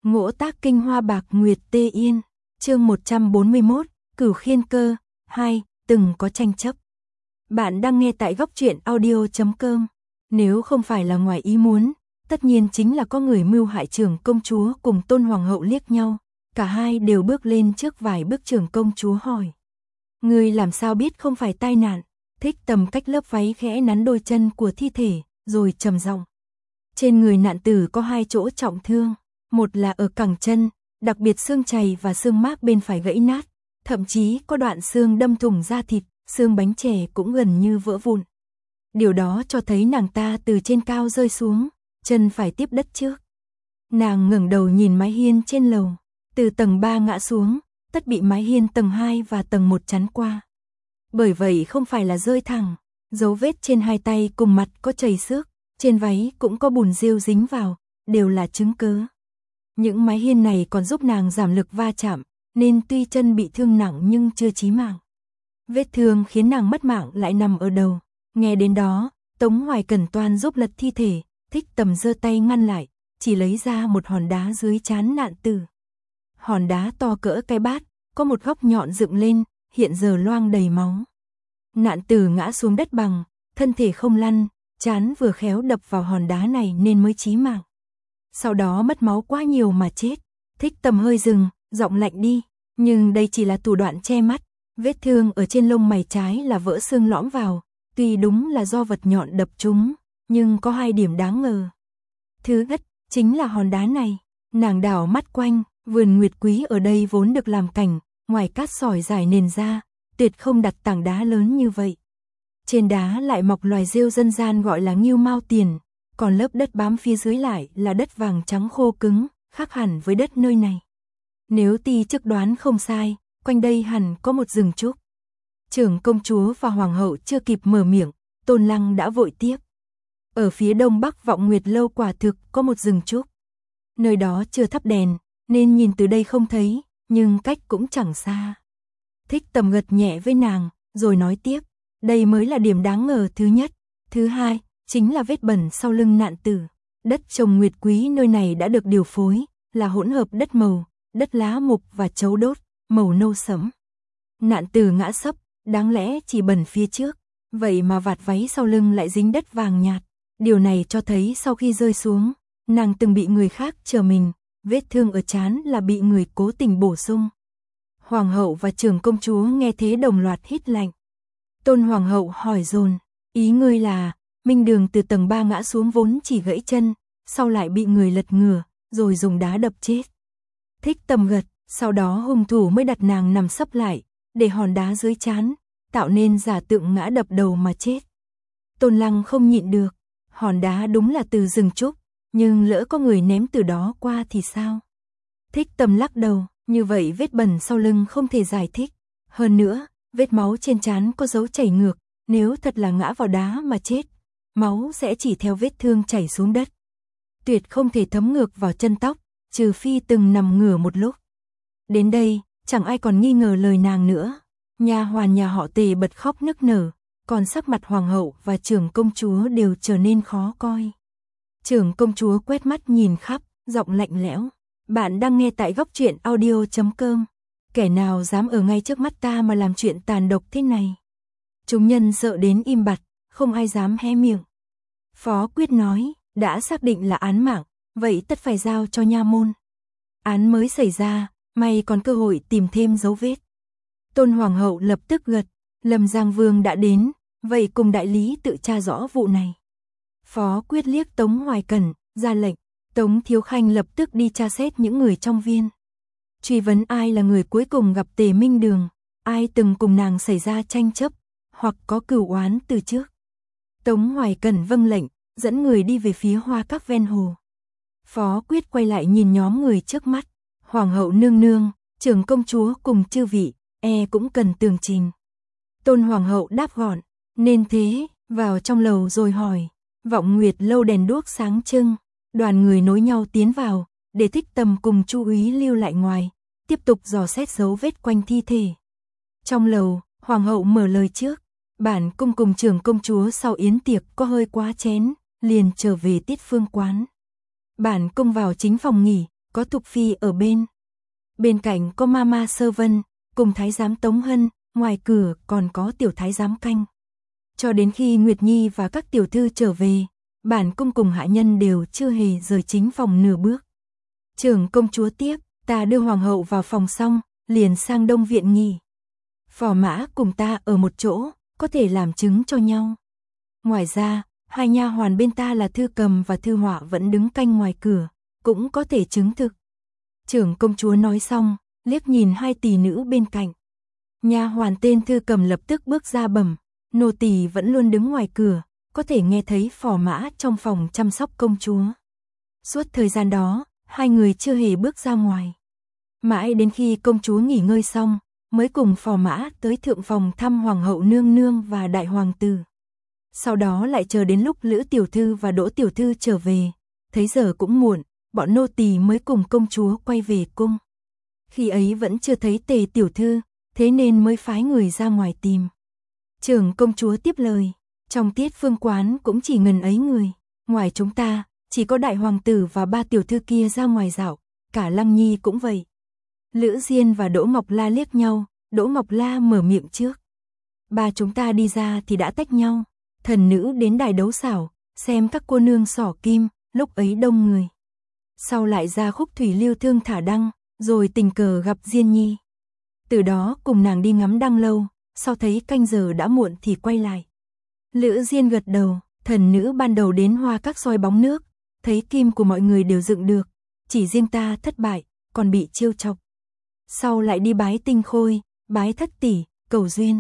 Ngỗ tác kinh hoa bạc nguyệt tê yên, chương 141, Cửu Khiên Cơ, 2, từng có tranh chấp. Bạn đang nghe tại góc truyện audio.com. Nếu không phải là ngoài ý muốn, tất nhiên chính là có người mưu hại trưởng công chúa cùng Tôn Hoàng hậu liếc nhau, cả hai đều bước lên trước vài bước. Trưởng công chúa hỏi: "Ngươi làm sao biết không phải tai nạn?" Thích Tầm cách lớp váy khẽ nắn đôi chân của thi thể, rồi trầm giọng: "Trên người nạn tử có 2 chỗ trọng thương, một là ở cẳng chân, đặc biệt xương chày và xương mác bên phải gãy nát, thậm chí có đoạn xương đâm thủng da thịt, xương bánh chè cũng gần như vỡ vụn. Điều đó cho thấy nàng ta từ trên cao rơi xuống, chân phải tiếp đất trước." Nàng ngẩng đầu nhìn mái hiên trên lầu, từ tầng 3 ngã xuống, tất bị mái hiên tầng 2 và tầng 1 chắn qua. Bởi vậy không phải là rơi thẳng, dấu vết trên 2 tay cùng mặt có chảy xước, trên váy cũng có bùn rêu dính vào, đều là chứng cớ. Những mái hiên này còn giúp nàng giảm lực va chạm, nên tuy chân bị thương nặng nhưng chưa chí mạng. Vết thương khiến nàng mất mạng lại nằm ở đầu. Nghe đến đó, Tống Hoài Cẩn toan giúp lật thi thể, Thích Tầm giơ tay ngăn lại, chỉ lấy ra một hòn đá dưới trán nạn tử. Hòn đá to cỡ cái bát, có một góc nhọn dựng lên, hiện giờ loang đầy máu. Nạn tử ngã xuống đất bằng, thân thể không lăn, trán vừa khéo đập vào hòn đá này nên mới chí mạng. Sau đó mất máu quá nhiều mà chết. Thích Tầm hơi dừng, giọng lạnh đi, nhưng đây chỉ là thủ đoạn che mắt. Vết thương ở trên lông mày trái là vỡ xương lõm vào, tuy đúng là do vật nhọn đập trúng, nhưng có 2 điểm đáng ngờ. Thứ nhất, chính là hòn đá này. Nàng đảo mắt quanh, vườn nguyệt quý ở đây vốn được làm cảnh, ngoài cát sỏi rải nền ra, tuyệt không đặt tảng đá lớn như vậy. Trên đá lại mọc loài rêu dân gian gọi là nghêu mao tiền, còn lớp đất bám phía dưới lại là đất vàng trắng khô cứng, khác hẳn với đất nơi này. Nếu ti trước đoán không sai, quanh đây hẳn có một rừng trúc. Trưởng công chúa và hoàng hậu chưa kịp mở miệng, Tôn Lăng đã vội tiếp: "Ở phía đông bắc Vọng Nguyệt lâu quả thực có một rừng trúc. Nơi đó chưa thắp đèn, nên nhìn từ đây không thấy, nhưng cách cũng chẳng xa." Thích Tầm gật nhẹ với nàng, rồi nói tiếp: "Đây mới là điểm đáng ngờ thứ nhất. Thứ hai, chính là vết bẩn sau lưng nạn tử. Đất trồng nguyệt quý nơi này đã được điều phối, là hỗn hợp đất màu, đất lá mục và chấu đốt, màu nâu sẫm. Nạn tử ngã sấp, đáng lẽ chỉ bẩn phía trước, vậy mà vạt váy sau lưng lại dính đất vàng nhạt. Điều này cho thấy sau khi rơi xuống, nàng từng bị người khác chở mình, vết thương ở trán là bị người cố tình bổ sung." Hoàng hậu và trưởng công chúa nghe thế đồng loạt hít lạnh. Tôn Hoàng hậu hỏi dồn: "Ý ngươi là Minh Đường từ tầng 3 ngã xuống vốn chỉ gãy chân, sau lại bị người lật ngửa, rồi dùng đá đập chết?" Thích Tầm gật, sau đó hung thủ mới đặt nàng nằm sấp lại, để hòn đá dưới trán, tạo nên giả tượng ngã đập đầu mà chết. Tôn Lăng không nhịn được, hòn đá đúng là từ rừng trúc, nhưng lỡ có người ném từ đó qua thì sao? Thích Tầm lắc đầu, như vậy vết bẩn sau lưng không thể giải thích. Hơn nữa, vết máu trên trán có dấu chảy ngược, nếu thật là ngã vào đá mà chết, máu sẽ chỉ theo vết thương chảy xuống đất, tuyệt không thể thấm ngược vào chân tóc, trừ phi từng nằm ngửa một lúc. Đến đây, chẳng ai còn nghi ngờ lời nàng nữa. Nha hoàn nhà họ Tề bật khóc nức nở, còn sắc mặt hoàng hậu và trưởng công chúa đều trở nên khó coi. Trưởng công chúa quét mắt nhìn khắp, giọng lạnh lẽo: "Bạn đang nghe tại góc truyện audio.com. Kẻ nào dám ở ngay trước mắt ta mà làm chuyện tàn độc thế này?" Chúng nhân sợ đến im bặt, không ai dám hé miệng. Phó Quyết nói: "Đã xác định là án mạng, vậy tất phải giao cho nha môn. Án mới xảy ra, may còn cơ hội tìm thêm dấu vết." Tôn Hoàng hậu lập tức gật: "Lâm Giang Vương đã đến, vậy cùng đại lý tự tra rõ vụ này." Phó Quyết liếc Tống Hoài Cẩn, ra lệnh. Tống Thiếu Khanh lập tức đi tra xét những người trong viên, truy vấn ai là người cuối cùng gặp Tề Minh Đường, ai từng cùng nàng xảy ra tranh chấp, hoặc có cửu oán từ trước. Tống Hoài Cẩn vâng lệnh, dẫn người đi về phía hoa các ven hồ. Phó Quyết quay lại nhìn nhóm người trước mắt: "Hoàng hậu nương nương, trưởng công chúa cùng chư vị, cũng cần tường trình." Tôn Hoàng hậu đáp gọn: "Nên thế." Vào trong lầu rồi hỏi. Vọng Nguyệt lâu đèn đuốc sáng trưng, đoàn người nối nhau tiến vào, để Thích Tầm cùng Chu úy lưu lại ngoài, tiếp tục dò xét dấu vết quanh thi thể. Trong lầu, hoàng hậu mở lời trước: "Bản cung cùng trưởng công chúa sau yến tiệc có hơi quá chén, liền trở về Tiết Phương quán. Bản cung vào chính phòng nghỉ, có Thục Phi ở bên cạnh có Mama Sơ Vân, cùng Thái giám Tống Hân, ngoài cửa còn có tiểu thái giám canh. Cho đến khi Nguyệt Nhi và các tiểu thư trở về, bản cung cùng hạ nhân đều chưa hề rời chính phòng nửa bước. Trưởng công chúa tiếp, ta đưa hoàng hậu vào phòng xong, liền sang Đông viện nghỉ. Phò mã cùng ta ở một chỗ, có thể làm chứng cho nhau. Ngoài ra, hai nha hoàn bên ta là Thư Cầm và Thư Họa vẫn đứng canh ngoài cửa, cũng có thể chứng thực. Trưởng công chúa nói xong, liếc nhìn hai tỷ nữ bên cạnh. Nha hoàn tên Thư Cầm lập tức bước ra bẩm, nô tỳ vẫn luôn đứng ngoài cửa, có thể nghe thấy phò mã trong phòng chăm sóc công chúa. Suốt thời gian đó, hai người chưa hề bước ra ngoài. Mãi đến khi công chúa nghỉ ngơi xong, mới cùng phò mã tới thượng phòng thăm hoàng hậu nương nương và đại hoàng tử. Sau đó lại chờ đến lúc Lữ tiểu thư và Đỗ tiểu thư trở về, thấy giờ cũng muộn, bọn nô tỳ mới cùng công chúa quay về cung. Khi ấy vẫn chưa thấy Tề tiểu thư, thế nên mới phái người ra ngoài tìm. Trưởng công chúa tiếp lời, trong Tiết Phương quán cũng chỉ ngần ấy người, ngoài chúng ta, chỉ có đại hoàng tử và ba tiểu thư kia ra ngoài dạo, cả Lăng Nhi cũng vậy. Lữ Diên và Đỗ Ngọc La liếc nhau, Đỗ Ngọc La mở miệng trước. Ba chúng ta đi ra thì đã tách nhau, thần nữ đến đài đấu xảo, xem các cô nương xỏ kim, lúc ấy đông người. Sau lại ra Khúc Thủy Lưu Thương thả đăng, rồi tình cờ gặp Diên Nhi. Từ đó cùng nàng đi ngắm đăng lâu, sau thấy canh giờ đã muộn thì quay lại. Lữ Diên gật đầu, thần nữ ban đầu đến Hoa Các soi bóng nước, thấy kim của mọi người đều dựng được, chỉ riêng ta thất bại, còn bị trêu chọc. Sau lại đi bái Tinh Khôi, bái Thất Tỷ, cầu duyên.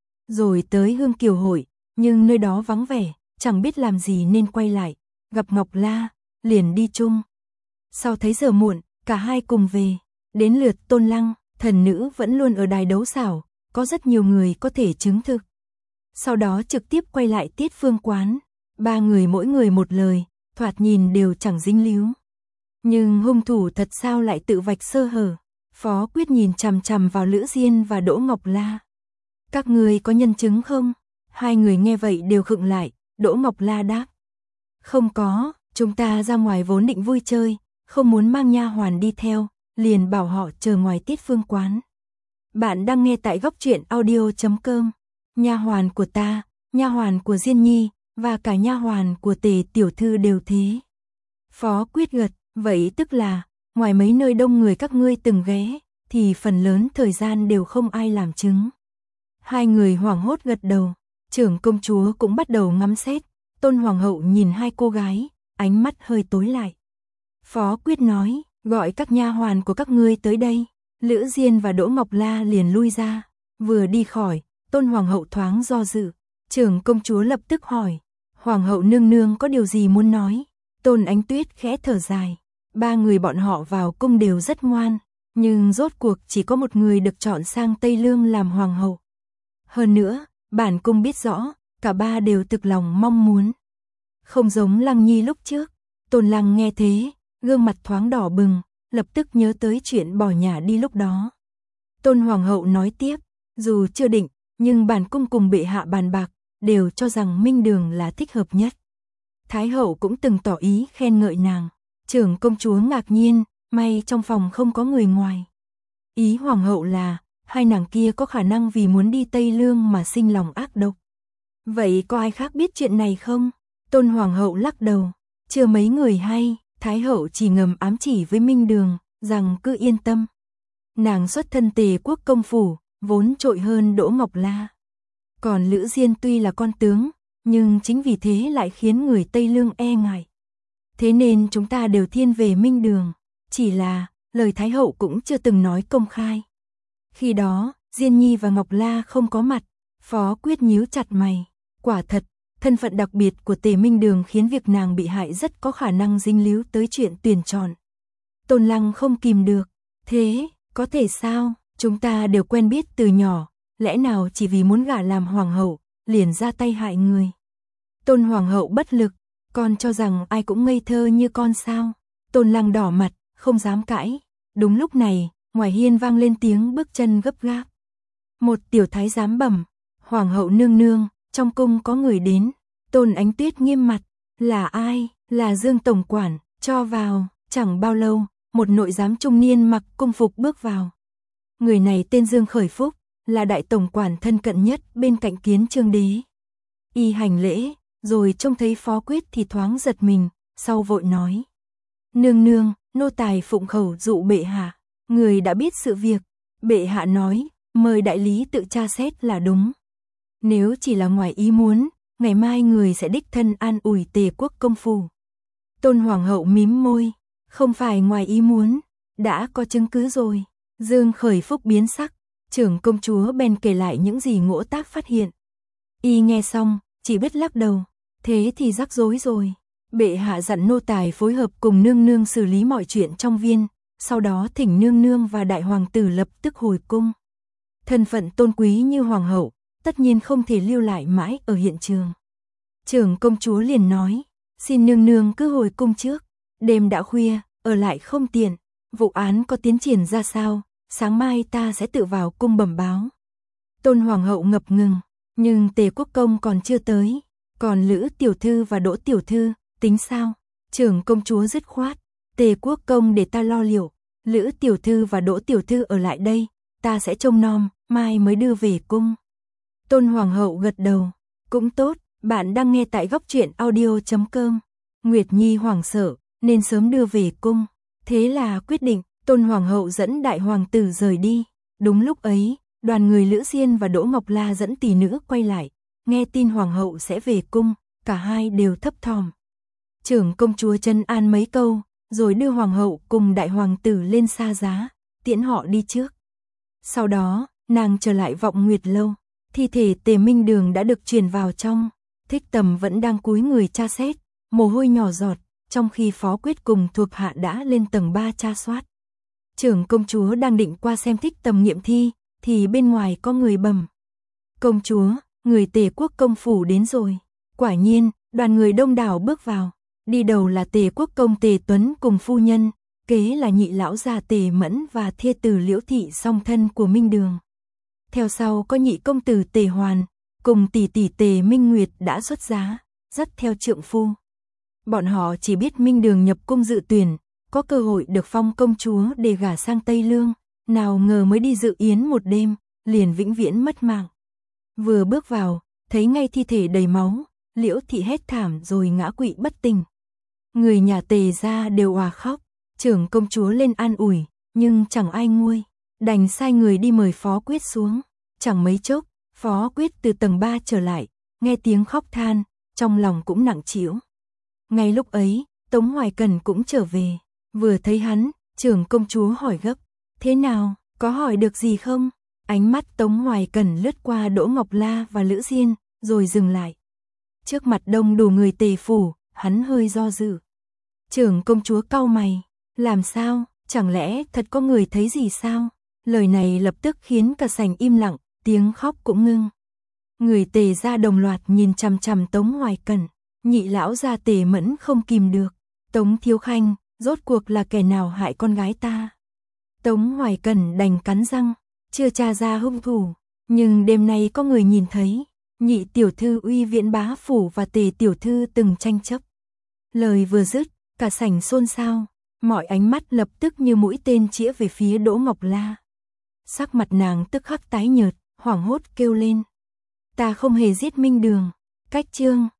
Rồi tới Hương Kiều hội, nhưng nơi đó vắng vẻ, chẳng biết làm gì nên quay lại, gặp Ngọc La, liền đi chung. Sau thấy giờ muộn, cả hai cùng về, đến lượt Tôn Lăng, thần nữ vẫn luôn ở đài đấu xảo, có rất nhiều người có thể chứng thực. Sau đó trực tiếp quay lại Tiết Phương quán, ba người mỗi người một lời, thoạt nhìn đều chẳng dính líu. Nhưng hung thủ thật sao lại tự vạch sơ hở? Phó Quyết nhìn chằm chằm vào Lữ Diên và Đỗ Ngọc La. Các người có nhân chứng không? Hai người nghe vậy đều khựng lại, Đỗ Ngọc La đáp. Không có, chúng ta ra ngoài vốn định vui chơi, không muốn mang nha hoàn đi theo, liền bảo họ chờ ngoài Tiết Phương quán. Bạn đang nghe tại góc truyện audio.com. Nha hoàn của ta, nha hoàn của Diên Nhi và cả nha hoàn của Tề tiểu thư đều thế. Phó Quyết gật, vậy tức là ngoài mấy nơi đông người các ngươi từng ghé, thì phần lớn thời gian đều không ai làm chứng. Hai người hoảng hốt gật đầu, trưởng công chúa cũng bắt đầu ngắm xét, Tôn hoàng hậu nhìn hai cô gái, ánh mắt hơi tối lại. Phó Quyết nói, gọi các nha hoàn của các ngươi tới đây. Lữ Diên và Đỗ Ngọc La liền lui ra, vừa đi khỏi, Tôn hoàng hậu thoáng do dự, trưởng công chúa lập tức hỏi, hoàng hậu nương nương có điều gì muốn nói? Tôn Ánh Tuyết khẽ thở dài, ba người bọn họ vào cung đều rất ngoan, nhưng rốt cuộc chỉ có một người được chọn sang Tây Lương làm hoàng hậu. Hơn nữa, bản cung biết rõ, cả ba đều thực lòng mong muốn. Không giống Lăng Nhi lúc trước. Tôn Lăng nghe thế, gương mặt thoáng đỏ bừng, lập tức nhớ tới chuyện bỏ nhà đi lúc đó. Tôn hoàng hậu nói tiếp, dù chưa định, nhưng bản cung cùng bệ hạ bàn bạc, đều cho rằng Minh Đường là thích hợp nhất. Thái hậu cũng từng tỏ ý khen ngợi nàng. Trưởng công chúa ngạc nhiên, may trong phòng không có người ngoài. Ý hoàng hậu là, hai nàng kia có khả năng vì muốn đi Tây Lương mà sinh lòng ác độc. Vậy có ai khác biết chuyện này không? Tôn hoàng hậu lắc đầu, chưa mấy người hay. Thái hậu chỉ ngầm ám chỉ với Minh Đường, rằng cứ yên tâm. Nàng xuất thân Tề quốc công phủ, vốn trội hơn Đỗ Ngọc La. Còn Lữ Diên tuy là con tướng, nhưng chính vì thế lại khiến người Tây Lương e ngại. Thế nên chúng ta đều thiên về Minh Đường, chỉ là lời Thái hậu cũng chưa từng nói công khai. Khi đó, Diên Nhi và Ngọc La không có mặt, Phó Quyết nhíu chặt mày. Quả thật, thân phận đặc biệt của Tề Minh Đường khiến việc nàng bị hại rất có khả năng dính líu tới chuyện tuyển chọn. Tôn Lăng không kìm được, thế, có thể sao, chúng ta đều quen biết từ nhỏ, lẽ nào chỉ vì muốn gả làm hoàng hậu, liền ra tay hại người. Tôn hoàng hậu bất lực, con cho rằng ai cũng ngây thơ như con sao? Tôn Lăng đỏ mặt, không dám cãi. Đúng lúc này, ngoài hiên vang lên tiếng bước chân gấp gáp. Một tiểu thái giám bẩm, hoàng hậu nương nương, trong cung có người đến. Tôn Ánh Tuyết nghiêm mặt, là ai? Là Dương tổng quản, cho vào. Chẳng bao lâu, một nội giám trung niên mặc cung phục bước vào. Người này tên Dương Khởi Phúc, là đại tổng quản thân cận nhất bên cạnh Kiến Chương đế. Y hành lễ, rồi trông thấy Phó Quyết thì thoáng giật mình, sau vội nói: "Nương nương, nô tài phụng khẩu dụ bệ hạ, người đã biết sự việc, bệ hạ nói, mời đại lý tự tra xét là đúng. Nếu chỉ là ngoài ý muốn, ngày mai người sẽ đích thân an ủi Tề quốc công phủ." Tôn hoàng hậu mím môi, không phải ngoài ý muốn, đã có chứng cứ rồi. Dương Khởi Phúc biến sắc, trưởng công chúa bèn kể lại những gì Ngỗ Tác phát hiện. Y nghe xong, chỉ biết lắc đầu, thế thì rắc rối rồi. Bệ hạ dặn nô tài phối hợp cùng nương nương xử lý mọi chuyện trong viên, sau đó thỉnh nương nương và đại hoàng tử lập tức hồi cung. Thân phận tôn quý như hoàng hậu, tất nhiên không thể lưu lại mãi ở hiện trường. Trưởng công chúa liền nói, xin nương nương cứ hồi cung trước, đêm đã khuya, ở lại không tiện, vụ án có tiến triển ra sao, sáng mai ta sẽ tự vào cung bẩm báo. Tôn hoàng hậu ngập ngừng, nhưng Tề quốc công còn chưa tới, còn Lữ tiểu thư và Đỗ tiểu thư, tính sao? Trưởng công chúa dứt khoát, Tề quốc công để ta lo liệu, Lữ tiểu thư và Đỗ tiểu thư ở lại đây, ta sẽ trông nom, mai mới đưa về cung. Tôn hoàng hậu gật đầu, cũng tốt, bạn đang nghe tại Góc Truyện Audio.com. Nguyệt Nhi hoảng sợ, nên sớm đưa về cung. Thế là quyết định, Tôn hoàng hậu dẫn đại hoàng tử rời đi. Đúng lúc ấy, đoàn người Lữ Diên và Đỗ Ngọc La dẫn tỷ nữ quay lại, nghe tin hoàng hậu sẽ về cung, cả hai đều thấp thỏm. Trưởng công chúa trấn an mấy câu, rồi đưa hoàng hậu cùng đại hoàng tử lên xa giá, tiễn họ đi trước. Sau đó, nàng trở lại Vọng Nguyệt lâu, thi thể Tề Minh Đường đã được truyền vào trong. Thích Tầm vẫn đang cúi người tra xét, mồ hôi nhỏ giọt, trong khi Phó Quyết cùng thuộc hạ đã lên tầng 3 tra soát. Trưởng công chúa đang định qua xem Thích Tầm nghiệm thi, thì bên ngoài có người bẩm: "Công chúa, người Tề quốc công phủ đến rồi." Quả nhiên, đoàn người đông đảo bước vào, đi đầu là Tề quốc công Tề Tuấn cùng phu nhân, kế là nhị lão gia Tề Mẫn và thê tử Liễu thị song thân của Minh Đường. Theo sau có nhị công tử Tề Hoàn, cùng tỷ tỷ Tề Minh Nguyệt đã xuất giá, dắt theo trượng phu. Bọn họ chỉ biết Minh Đường nhập cung dự tuyển, có cơ hội được phong công chúa để gả sang Tây Lương, nào ngờ mới đi dự yến một đêm, liền vĩnh viễn mất mạng. Vừa bước vào, thấy ngay thi thể đầy máu, Liễu thị hét thảm rồi ngã quỵ bất tỉnh. Người nhà Tề gia đều òa khóc, trưởng công chúa lên an ủi, nhưng chẳng ai nguôi, đành sai người đi mời Phó Quyết xuống. Chẳng mấy chốc, Phó Quyết từ tầng 3 trở lại, nghe tiếng khóc than, trong lòng cũng nặng trĩu. Ngay lúc ấy, Tống Hoài Cẩn cũng trở về, vừa thấy hắn, trưởng công chúa hỏi gấp, thế nào, có hỏi được gì không? Ánh mắt Tống Hoài Cẩn lướt qua Đỗ Ngọc La và Lữ Diên, rồi dừng lại. Trước mặt đông đủ người Tề phủ, hắn hơi do dự. Trưởng công chúa cau mày, làm sao, chẳng lẽ thật có người thấy gì sao? Lời này lập tức khiến cả sảnh im lặng, tiếng khóc cũng ngưng. Người Tề gia đồng loạt nhìn chằm chằm Tống Hoài Cẩn, nhị lão gia Tề Mẫn không kìm được. Tống thiếu khanh, rốt cuộc là kẻ nào hại con gái ta? Tống Hoài Cẩn đành cắn răng, chưa tra ra hung thủ, nhưng đêm nay có người nhìn thấy, nhị tiểu thư Uy Viễn bá phủ và Tề tiểu thư từng tranh chấp. Lời vừa dứt, cả sảnh xôn xao, mọi ánh mắt lập tức như mũi tên chĩa về phía Đỗ Ngọc La. Sắc mặt nàng tức khắc tái nhợt, hoảng hốt kêu lên: "Ta không hề giết Minh Đường." Cách chương